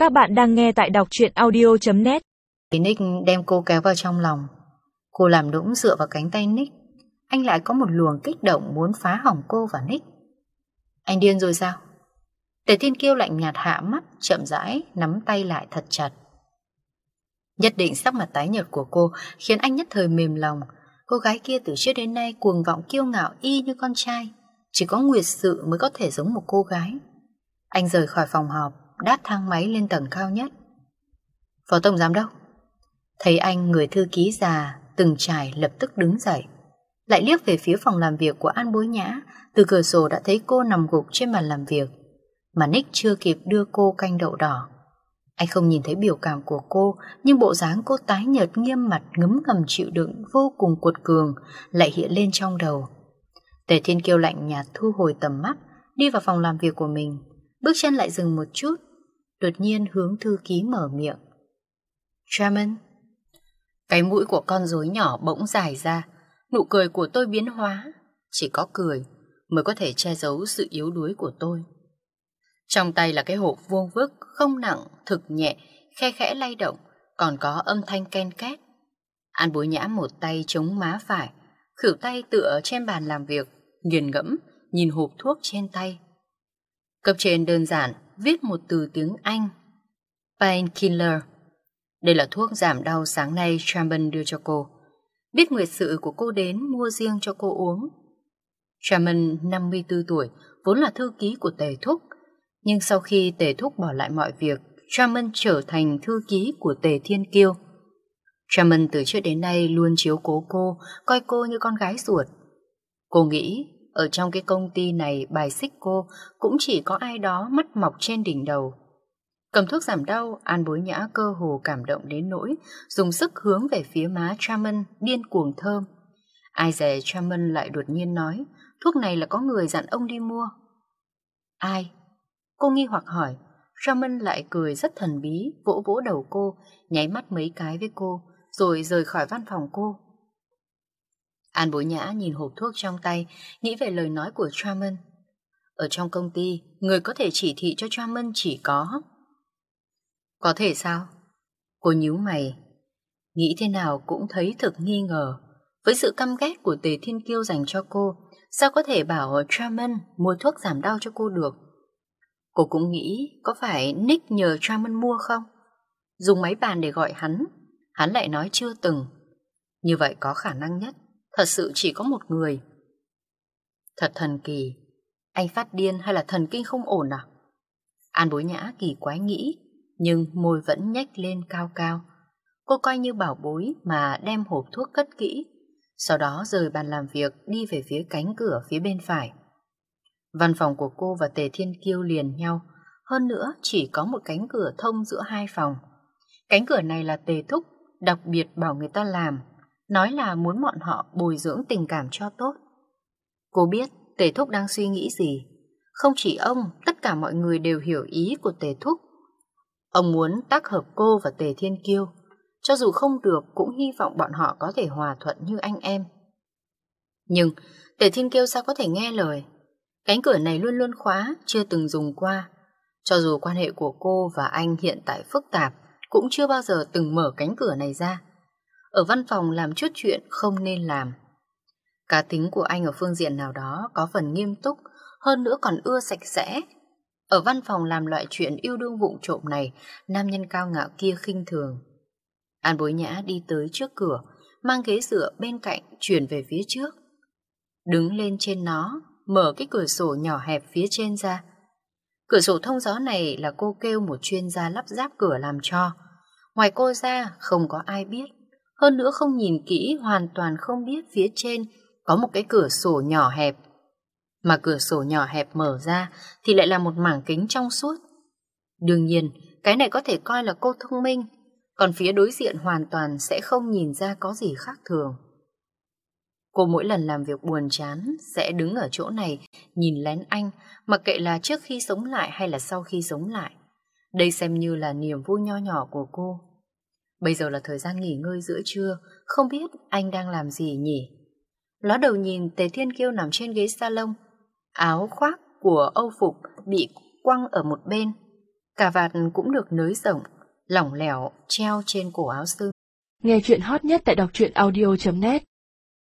Các bạn đang nghe tại đọc truyện audio.net. Nick đem cô kéo vào trong lòng. Cô làm nũng dựa vào cánh tay Nick. Anh lại có một luồng kích động muốn phá hỏng cô và Nick. Anh điên rồi sao? Tề Thiên Kiêu lạnh nhạt hạ mắt, chậm rãi nắm tay lại thật chặt. Nhất định sắc mặt tái nhợt của cô khiến anh nhất thời mềm lòng. Cô gái kia từ trước đến nay cuồng vọng kiêu ngạo y như con trai. Chỉ có Nguyệt Sự mới có thể giống một cô gái. Anh rời khỏi phòng họp, đáp thang máy lên tầng cao nhất. Phó tổng giám đốc. Thấy anh, người thư ký già từng trải lập tức đứng dậy. Lại liếc về phía phòng làm việc của An Bối Nhã. Từ cửa sổ đã thấy cô nằm gục trên bàn làm việc, mà Nick chưa kịp đưa cô canh đậu đỏ. Anh không nhìn thấy biểu cảm của cô, nhưng bộ dáng cô tái nhợt nghiêm mặt ngấm ngầm chịu đựng vô cùng cuột cường lại hiện lên trong đầu. Tề Thiên Kiêu lạnh nhạt thu hồi tầm mắt, đi vào phòng làm việc của mình. Bước chân lại dừng một chút, đột nhiên hướng thư ký mở miệng. Chairman. Cái mũi của con rối nhỏ bỗng dài ra, nụ cười của tôi biến hóa. Chỉ có cười mới có thể che giấu sự yếu đuối của tôi. Trong tay là cái hộp vuông vức, không nặng, thực nhẹ, khe khẽ lay động, còn có âm thanh ken két. An Bối Nhã một tay chống má phải, khuỷu tay tựa trên bàn làm việc, nghiền ngẫm nhìn hộp thuốc trên tay. Cấp trên đơn giản viết một từ tiếng Anh: Painkiller. Đây là thuốc giảm đau sáng nay Chairman đưa cho cô. Biết Nguyệt Sự của cô đến mua riêng cho cô uống. Chairman 54 tuổi, vốn là thư ký của Tề Thúc. Nhưng sau khi Tề Thúc bỏ lại mọi việc, Chairman trở thành thư ký của Tề Thiên Kiêu. Chairman từ trước đến nay luôn chiếu cố cô, coi cô như con gái ruột. Cô nghĩ ở trong cái công ty này bài xích cô cũng chỉ có ai đó mắt mọc trên đỉnh đầu. Cầm thuốc giảm đau, An Bối Nhã cơ hồ cảm động đến nỗi dùng sức hướng về phía má Chairman điên cuồng thơm. Ai dè Chairman lại đột nhiên nói thuốc này là có người dặn ông đi mua. Ai? Cô nghi hoặc hỏi. Chairman lại cười rất thần bí, vỗ vỗ đầu cô, nháy mắt mấy cái với cô, rồi rời khỏi văn phòng cô. An Bối Nhã nhìn hộp thuốc trong tay, nghĩ về lời nói của Chairman. Ở trong công ty, người có thể chỉ thị cho Chairman chỉ có... Có thể sao? Cô nhíu mày, nghĩ thế nào cũng thấy thực nghi ngờ. Với sự căm ghét của Tề Thiên Kiêu dành cho cô, sao có thể bảo Chairman mua thuốc giảm đau cho cô được? Cô cũng nghĩ có phải Nick nhờ Chairman mua không? Dùng máy bàn để gọi hắn lại nói chưa từng. Như vậy có khả năng nhất, thật sự chỉ có một người. Thật thần kỳ, anh phát điên hay là thần kinh không ổn à? An Bối Nhã kỳ quái nghĩ, nhưng môi vẫn nhếch lên cao cao. Cô coi như bảo bối mà đem hộp thuốc cất kỹ, sau đó rời bàn làm việc đi về phía cánh cửa phía bên phải. Văn phòng của cô và Tề Thiên Kiêu liền nhau, hơn nữa chỉ có một cánh cửa thông giữa hai phòng. Cánh cửa này là Tề Thúc đặc biệt bảo người ta làm, nói là muốn bọn họ bồi dưỡng tình cảm cho tốt. Cô biết Tề Thúc đang suy nghĩ gì. Không chỉ ông, tất cả mọi người đều hiểu ý của Tề Thúc. Ông muốn tác hợp cô và Tề Thiên Kiêu, cho dù không được cũng hy vọng bọn họ có thể hòa thuận như anh em. Nhưng Tề Thiên Kiêu sao có thể nghe lời? Cánh cửa này luôn luôn khóa, chưa từng dùng qua. Cho dù quan hệ của cô và anh hiện tại phức tạp, cũng chưa bao giờ từng mở cánh cửa này ra. Ở văn phòng làm chút chuyện không nên làm. Cá tính của anh ở phương diện nào đó có phần nghiêm túc, hơn nữa còn ưa sạch sẽ. Ở văn phòng làm loại chuyện yêu đương vụng trộm này, nam nhân cao ngạo kia khinh thường. An Bối Nhã đi tới trước cửa, mang ghế dựa bên cạnh chuyển về phía trước. Đứng lên trên nó, mở cái cửa sổ nhỏ hẹp phía trên ra. Cửa sổ thông gió này là cô kêu một chuyên gia lắp ráp cửa làm cho. Ngoài cô ra không có ai biết. Hơn nữa không nhìn kỹ hoàn toàn không biết phía trên có một cái cửa sổ nhỏ hẹp. Mà cửa sổ nhỏ hẹp mở ra thì lại là một mảng kính trong suốt. Đương nhiên, cái này có thể coi là cô thông minh, còn phía đối diện hoàn toàn sẽ không nhìn ra có gì khác thường. Cô mỗi lần làm việc buồn chán sẽ đứng ở chỗ này nhìn lén anh, mặc kệ là trước khi sống lại hay là sau khi sống lại. Đây xem như là niềm vui nho nhỏ của cô. Bây giờ là thời gian nghỉ ngơi giữa trưa, không biết anh đang làm gì nhỉ? Ló đầu nhìn Tề Thiên Kiêu nằm trên ghế salon, áo khoác của Âu phục bị quăng ở một bên. Cà vạt cũng được nới rộng, lỏng lẻo treo trên cổ áo sơ. Nghe chuyện hot nhất tại đọc truyện audio.net